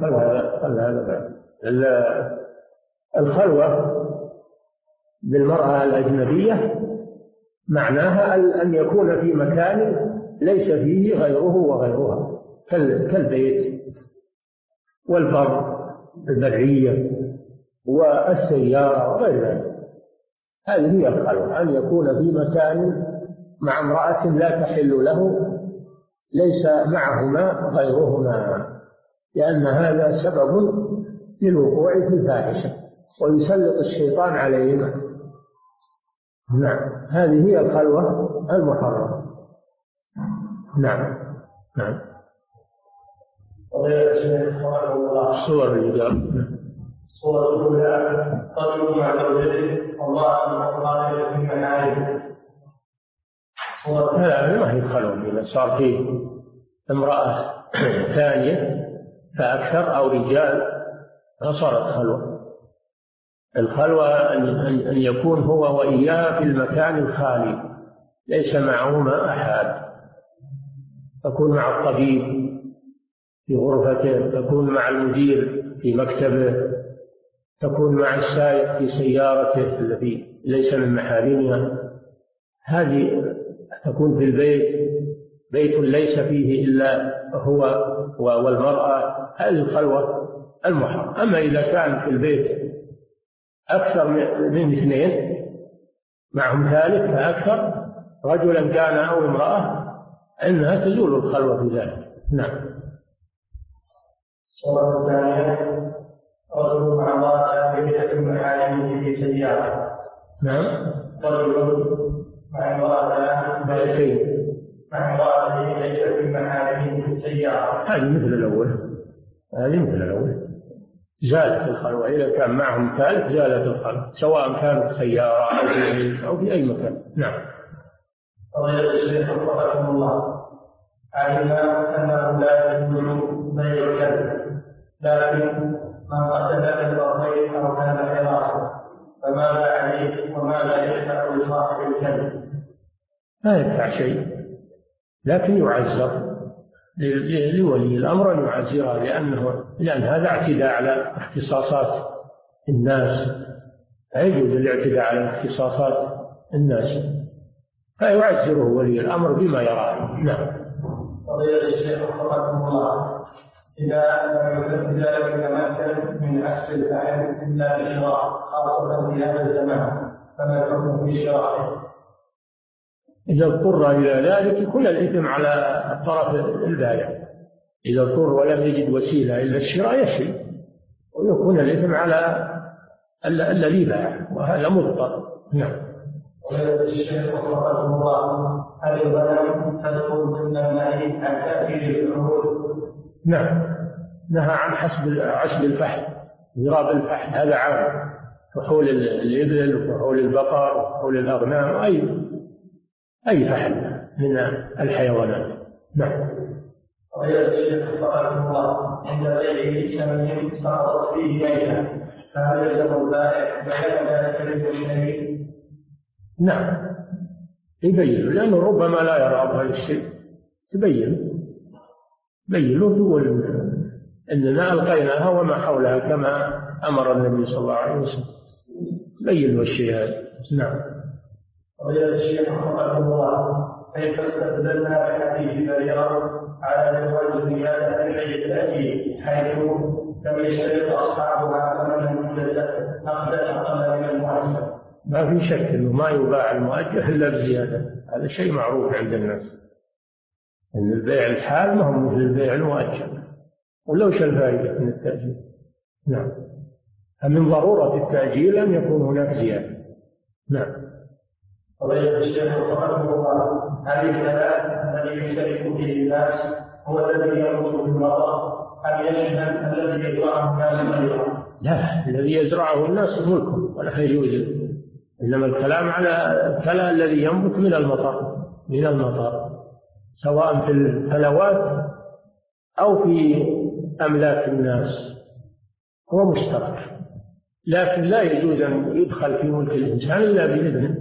الخلوة بالمرأة الأجنبية معناها أن يكون في مكان ليس فيه غيره وغيرها، كالبيت والبر البرية والسيارة وغير ذلك. هذه هي الخلوة، أن يكون في مكان مع امرأة لا تحل له ليس معهما غيرهما، لأن هذا سبب للوقوع في الفاحشة ويسلط الشيطان عليهما. نعم. هذه هي الخلوة المحرمة. نعم. نعم. صور الرجال. صور الأولى رجل مع زوجته والله قال في مناعه. لا ما هي الخلوة، صار فيه امرأة ثانية فأكثر أو رجال فصارت خلوة. الخلوة أن يكون هو وإياه في المكان الخالي ليس معهما أحد، تكون مع الطبيب في غرفته، تكون مع المدير في مكتبه، تكون مع السائق في سيارته التي ليس من محارمها. هذه تكون في البيت، بيت ليس فيه إلا هو والمرأة، هذه الخلوة المحرم. أما إذا كان في البيت أكثر من اثنين معهم ثالث فأكثر، رجلا كان أو امرأة، إنها تزول الخلوة في ذلك. نعم. الصورة الثانية رجل مع امرأة بيت محارمه في سيارة. نعم. رجل مع امرأة بيتين مع امرأة ليس في محارمه في السيارة. هذه مثل الأول، زالت الخلوة. إذا كان معهم ثالث زالت الخلوة، سواء كانت سيارة أو في أي مكان. نعم. قضية الشيخ رحمه الله علمنا أنه لا يجوز بيع الكلب، لكن من قتل بالبطين أو كان حراسة فماذا عليه وماذا يدفع لصاحب الكلب؟ لا يدفع شيء، لكن يعزر لولي الأمر أن يعزره، لأن هذا اعتداء على اختصاصات الناس، لا يجوز الاعتداء على اختصاصات الناس، فيعزره ولي الأمر بما يراه. نعم. قضية الشيخ رحمه الله إذا لم يتمكن من أسفل الفعل إلا بالشراء، خاصة في هذا الزمان، فما الحكم في شرائه؟ إذا اضطر إلى ذلك يكون الإثم على الطرف البائع، إذا اضطر ولم يجد وسيلة إلا الشراء يشري، ويكون الإثم على الذي باع، وهذا مضطر. نعم. قضية الشيخ رحمه الله هل الغنم تدخل ضمن النهي عن تأكيد العهود؟ نعم، نهى عن عسب الفحل، ضراب الفحل، هذا عام، فحول الإبل وفحول البقر وفحول الأغنام، أي فحل من الحيوانات. نعم. قضية الشيخ رحمه الله عند بيع سمن سقطت فيه ميتة، فهل يلزم البائع بيان ذلك للمشتري؟ نعم، يبين، لأنه ربما لا يرى بهذا الشيء، تبين له، تقول إننا ألقيناها وما حولها كما أمر النبي صلى الله عليه وسلم. بين له الشيء هذا. نعم. ويا الشيخ رحمه الله كيف استدلنا بحديث بريرة على جواز زيادة العيد الأجل حيث لم يشترط أصحابها ثمنا نقدا أقل من المؤجل؟ ما في شك أنه ما يباع المؤجل إلا بزيادة، هذا شيء معروف عند الناس، أن البيع الحال ما هو مثل البيع المؤجل، ولو شو الفائدة من التأجيل؟ نعم. من ضرورة التأجيل أن يكون هناك زيادة. نعم. قضية الشيخ رحمه الله هل الثلاث الذي يشترك فيه الناس هو الذي يموت بالمرض أم يشمل الذي يزرعه الناس غيره؟ لا، الذي يزرعه الناس ملكهم ولا يجوز، إنما الكلام على الكلى الذي ينبت من المطر سواء في الفلوات أو في أملاك الناس هو مشترك، لكن لا يجوز أن يدخل في ملك الإنسان إلا بإذنه،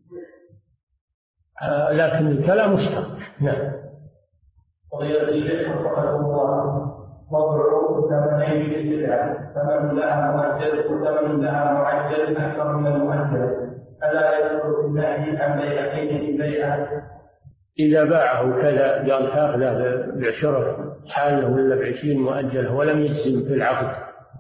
لكن الكلام مشترك. نعم. قضية الشيخ رحمه الله وضع ثمنين بالسلعة، ثمن لها مؤجل وثمن لها معجل أكثر من المؤجل، ألا يدخل في النهي عن بيعتين بيعة؟ إذا باعه كذا قال تاخذه بعشرة حاله ولا ب20 مؤجله ولم يجزم في العقد،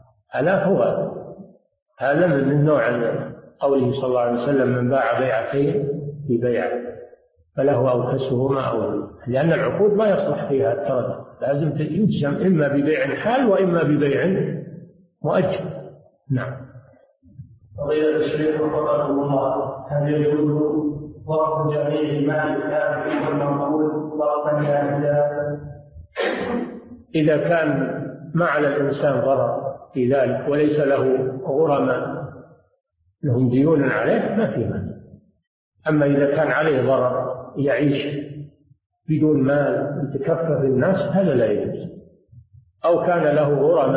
هذا من نوع قوله صلى الله عليه وسلم من باع بيعتين في بيعة فله أو كسهما أو، لأن العقود ما يصلح فيها التردد، لازم يجزم إما ببيع حال وإما ببيع مؤجل. نعم. قضية الشيخ رحمه الله هل يجوز وقف جميع المال الكافي والمنقول وقفا جاهزا؟ إذا كان ما على الإنسان ضرر في ذلك وليس له غرماء لهم ديون عليه ما في مانع، أما إذا كان عليه ضرر يعيش بدون مال يتكفف الناس هذا لا يجوز، أو كان له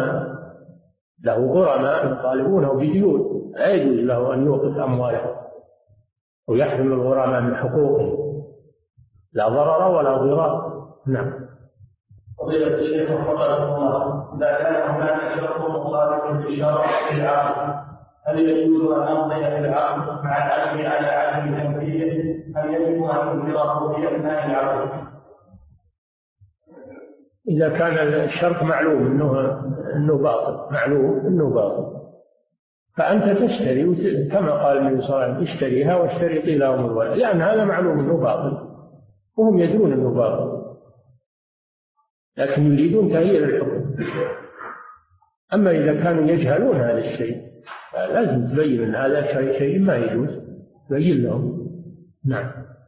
غرماء يطالبونه بديون لا يجوز له أن يوقف أمواله ويحرم الغرماء من حقوقه، لا ضرر ولا ضرار. نعم. قضية الشيخ رحمه الله إذا كان هناك شرط مخالف للشرع في العقد هل يجوز أن أمضي في العقد مع العزم على عدم تنفيذه أم يجب أن ينكره في أثناء العقد؟ إذا كان الشرط معلوم أنه باطل، معلوم أنه باطل، فأنت تشتري كما قال النبي صلى الله عليه وسلم اشتريها واشترطي لهم الولاء، لأن هذا معلوم أنه باطل وهم يدرون أنه باطل لكن يريدون تغيير الحكم. أما إذا كانوا يجهلون هذا الشيء لازم تبين أن هذا شيء ما يجوز، تبين لهم. نعم.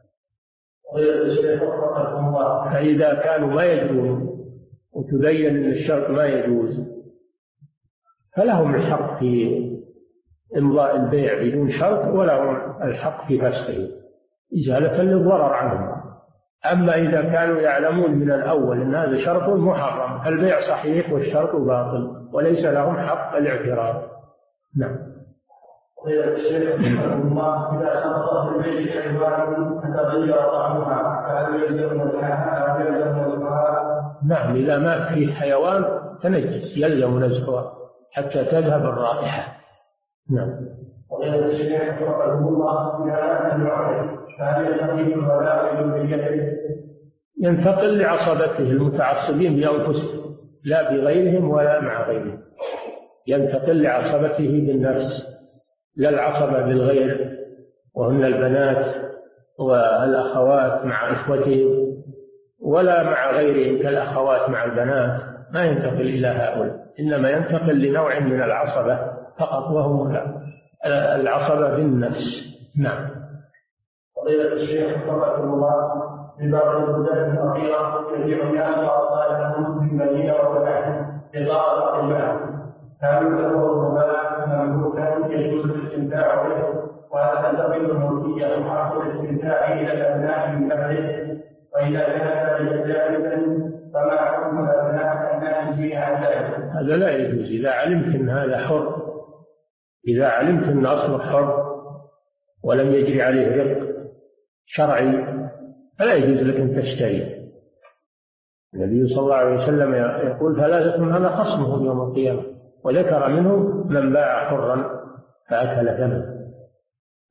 فإذا كانوا ما يدرون وتبين أن الشرط ما يجوز فلهم الحق في إمضاء البيع بدون شرط ولهم الحق في فسخه إزالة للضرر عنهم. أما إذا كانوا يعلمون من الأول أن هذا شرط محرم البيع صحيح والشرط باطل وليس لهم حق الاعتراض. نعم. الشيخ رحمه الله إذا سقط في البيت حيوان تتغير طعمها فهل يلزم نزعها أو يلزم نزعها؟ نعم، إذا مات فيه حيوان تنجس يلزم نزعها حتى تذهب الرائحة. نعم. الشيخ رحمه الله إذا مات الوعي فهل ينتقل الولاء بذريته؟ ينتقل لعصبته المتعصبين بأنفسهم لا بغيرهم ولا مع غيرهم، ينتقل لعصبته بالنفس لا العصبة بالغير وهن البنات والأخوات مع إخوتهم ولا مع غيرهم كالأخوات مع البنات، ما ينتقل إلى هؤلاء، إنما ينتقل لنوع من العصبة فقط وهم العصبة بالنفس. نعم. قضية الشيخ رحمه الله في بعض البلدان الأخيرة يجيء الناس وأطفالهم في المدينة وبعد إضاءة الماء كانوا له الماء مملوكا يجوز الاستمتاع به وهذا تنتقل الملكية وحق الاستمتاع إلى الأبناء من بعده، وإذا كان ذلك جائزا فما حكم الأبناء الناتجين عن ذلك؟ هذا لا يجوز إذا علمت أن هذا حر، إذا علمت أن أصله حر ولم يجري عليه رق شرعي فلا يجوز لك أن تشتري. النبي صلى الله عليه وسلم يقول ثلاثة هذا خصمهم يوم القيامة، وذكر منهم من باع حرا فأكل ثمنه.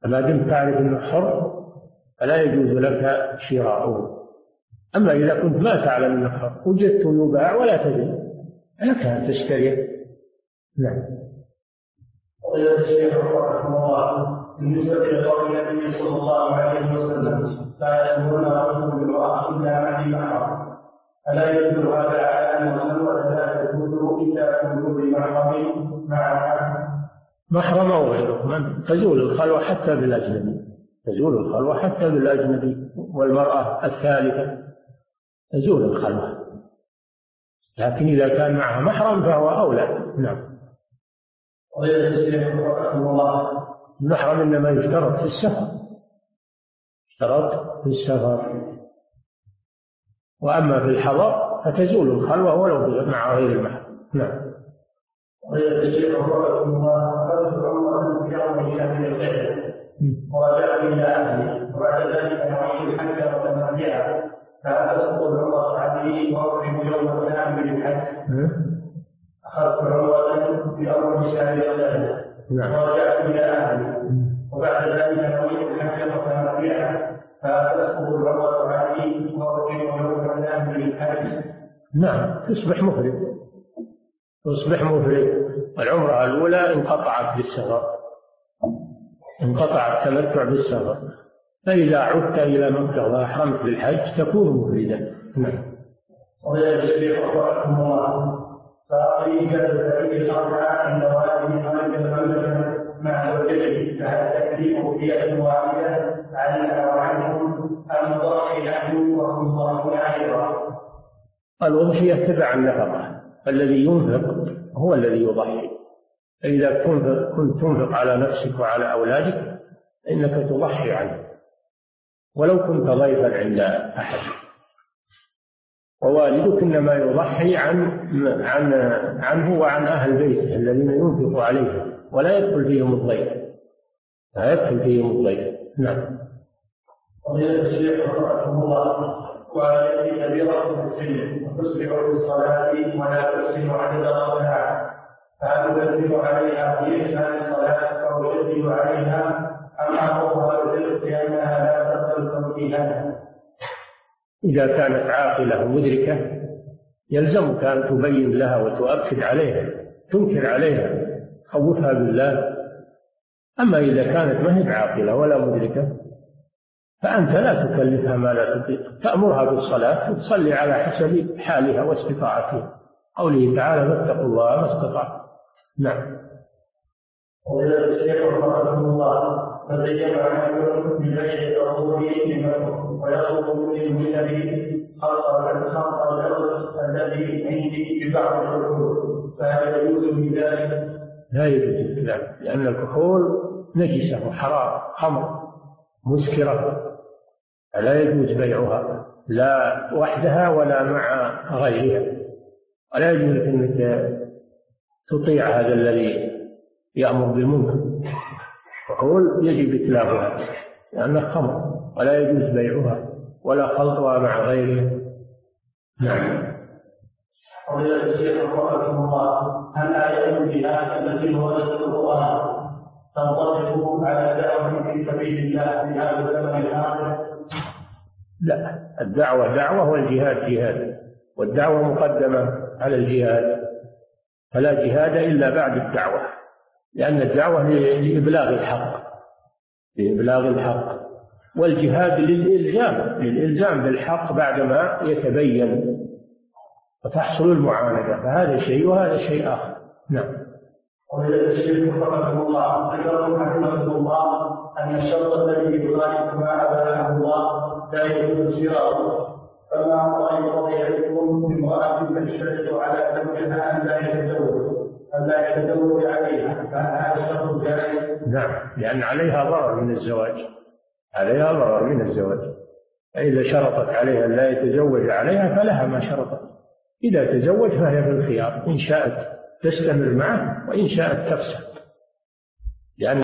ما دمت تعرف أنه حر فلا يجوز لك شراؤه. أما إذا كنت ما تعلم أنه حر وجدته يباع ولا تدري لك أن تشتريه. نعم. وقيل الشيخ رحمه الله بالنسبة لقول النبي صلى الله عليه وسلم لا يأمرون رجل بالمرأة إلا مع محرم، ألا يدل هذا على أن الخلوة لا تجوز إلا بوجود محرم مع محرم أو غيره؟ من تزول الخلوة حتى بالأجنبي، تزول الخلوة حتى بالأجنبي والمرأة الثالثة تزول الخلوة، لكن إذا كان معها محرم فهو أولى. نعم. المحرم إنما يشترط في السفر، يشترط في السفر، وأما في الحضر فتزول الخلوة ولو مع غير المحرم. نعم. ورجع إلى أهله وبعد ذلك نعيد الحج وتمتعها فأسقط العمرة عليه وأقيم يوم الثاني بالحج. أخذت عمرة في أول شهر رمضان ورجعت إلى أهلي وبعد ذلك نويت الحج وتمتعها فأسقط العمرة عليه وأقيم يوم الثاني بالحج. نعم. تصبح مفرد، تصبح مفرد. العمرة الأولى انقطعت بالسفر، انقطع التمتع بالسفر، فإذا عدت إلى مكة وأحرمت بالحج تكون مفردا. نعم. ويا الشيخ رحمه الله فأقيم ذلك الأربعة عند والده خارج المملكة مع زوجته، فهل تكليف في يد واحدة عنها وعنهم أم ضحي عنه وهم ضاحون أيضا؟ الأضحية تبع النفقة، الذي ينفق هو الذي يضحي. فإذا كنت تنفق على نفسك وعلى أولادك إنك تضحي عنه، ولو كنت ضيفا عند أحد. ووالدك إنما يضحي عنه وعن أهل بيته الذين ينفق عليه، ولا يدخل فيهم الضيف، لا يدخل فيهم الضيف. نعم. قضية الشيخ رحمه الله وهذه كبيرة في السن وتسرع في الصلاة ولا تحسن عدد الركعات، فهل تدل عليها في إحسان الصلاة أو يدل عليها أم أمرها بالرزق لأنها لا تقبل توجيهها؟ إذا كانت عاقلة مدركة يلزمك أن تبين لها وتؤكد عليها، تنكر عليها، خوفها بالله. أما إذا كانت ما هي عاقلة ولا مدركة فأنت لا تكلفها ما لا تطيق، تأمرها بالصلاة وتصلي على حسب حالها واستطاعتها. قوله تعالى فاتقوا الله ما استطعتم. نعم. وإذا الشيخ رحمه الله فزين عنه ببيع العروض ويطلب من المشتري خلق الأرض الذي عندي ببعض الحلول، فهل يجوز بذلك؟ لا يجوز ذلك، لأن الكحول نجسة وحرام، خمر مسكرة، فلا يجوز بيعها لا وحدها ولا مع غيرها، ولا يجوز أنك تطيع هذا الذي يأمر بالمنكر. الكحول يجب إتلافها لأنها خمر، ولا يجوز بيعها ولا خلطها مع غيرها. نعم. قضية الشيخ رحمه الله هل آية الجهاد التي وردت في القرآن تنطبق على دعوة في سبيل الله في هذا الزمن الحاضر؟ لا، الدعوة دعوة والجهاد جهاد، والدعوة مقدمة على الجهاد، فلا جهاد إلا بعد الدعوة، لأن الدعوة لإبلاغ الحق، لإبلاغ الحق، والجهاد للإلزام بالحق بعدما يتبين وتحصل المعاندة، فهذا شيء وهذا شيء آخر. نعم. وإذا الشيخ رحمه الله ذكروا رحمه الله أن الشرط الذي يخالف ما أباحه الله لا يجوز شراؤه، فما رأي وضيعكم بامرأة تشترط على زوجها أن لا يتزوج عليها، فهذا الشرط جائز؟ نعم، لأن عليها ضرر من الزواج، عليها ضرر من الزواج، فإذا شرطت عليها لا يتزوج عليها فلها ما شرطت. إذا تزوج فهي في الخيار، إن شاءت تستمر معه وإن شاءت تفسخ، لأن